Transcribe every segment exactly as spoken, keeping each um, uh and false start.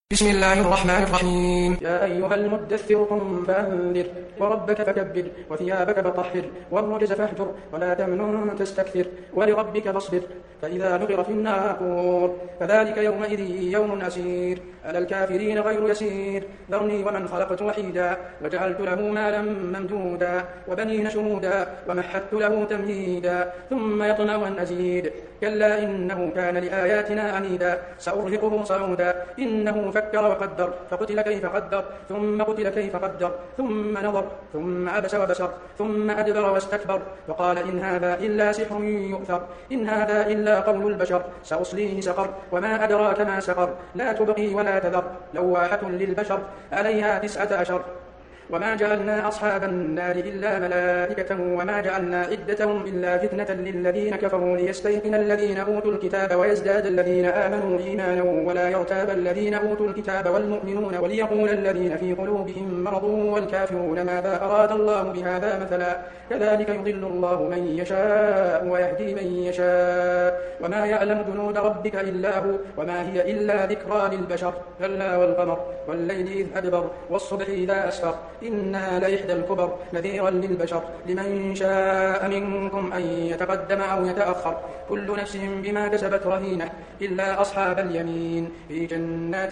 بسم الله الرحمن الرحيم. يا أيها المدثر قم فأنذر وربك فكبر وثيابك فطهر والرجز فاهجر ولا تمنن تستكثر ولربك فاصبر فإذا نقر في الناقور فذلك يومئذ يوم أسير على الكافرين غير يسير ذرني ومن خلقت وحيدا وجعلت له مالا ممدودا وبنين شهودا ومهدت له تمهيدا ثم يطمع أن أزيد كلا إنه كان لآياتنا عنيدا سأرهقه صعودا إنه فكر وقدر فقتل كيف قدر ثم قتل كيف قدر ثم نظر ثم عبس وبسر ثم أدبر واستكبر وقال إن هذا إلا سحر يؤثر إن هذا إلا قول البشر سأصليه سقر وما أدراك ما سقر لا تبقي ولا تذر لواحة للبشر عليها تسعة عشر وما جعلنا أصحاب النار إلا ملائكة وما جعلنا عدتهم إلا فتنة للذين كفروا ليستيقن الذين أوتوا الكتاب ويزداد الذين آمنوا إيمانا ولا يرتاب الذين أوتوا الكتاب والمؤمنون وليقول الذين في قلوبهم مرض والكافرون ماذا أراد الله بهذا مثلا كذلك يضل الله من يشاء ويهدي من يشاء وما يعلم جنود ربك إلا هو وما هي إلا ذكرى للبشر كلا والقمر والليل إذ أدبر والصبح إذا أسفر إنها لإحدى الكبر نذيرا للبشر لمن شاء منكم أن يتقدم أو يتأخر كل نفس بما كسبت رهينة إلا أصحاب اليمين في جنات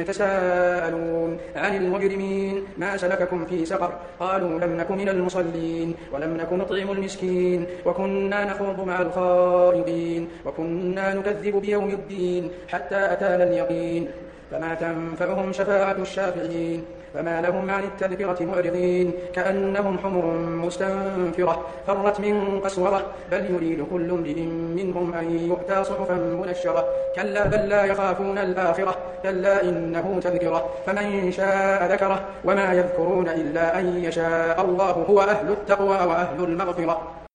يتساءلون عن المجرمين ما سلككم في سقر قالوا لم نك من المصلين ولم نك نطعم المسكين وكنا نخوض مع الخائضين وكنا نكذب بيوم الدين حتى أتانا اليقين فما تنفعهم شفاعة الشافعين فما لهم عن التذكرة معرضين كأنهم حمر مستنفرة فرت من قسورة بل يريد كل امرئ منهم أن يؤتى صحفا منشرة كلا بل لا يخافون الآخرة كلا إنه تذكرة فمن شاء ذكره وما يذكرون إلا أن يشاء الله هو أهل التقوى وأهل المغفرة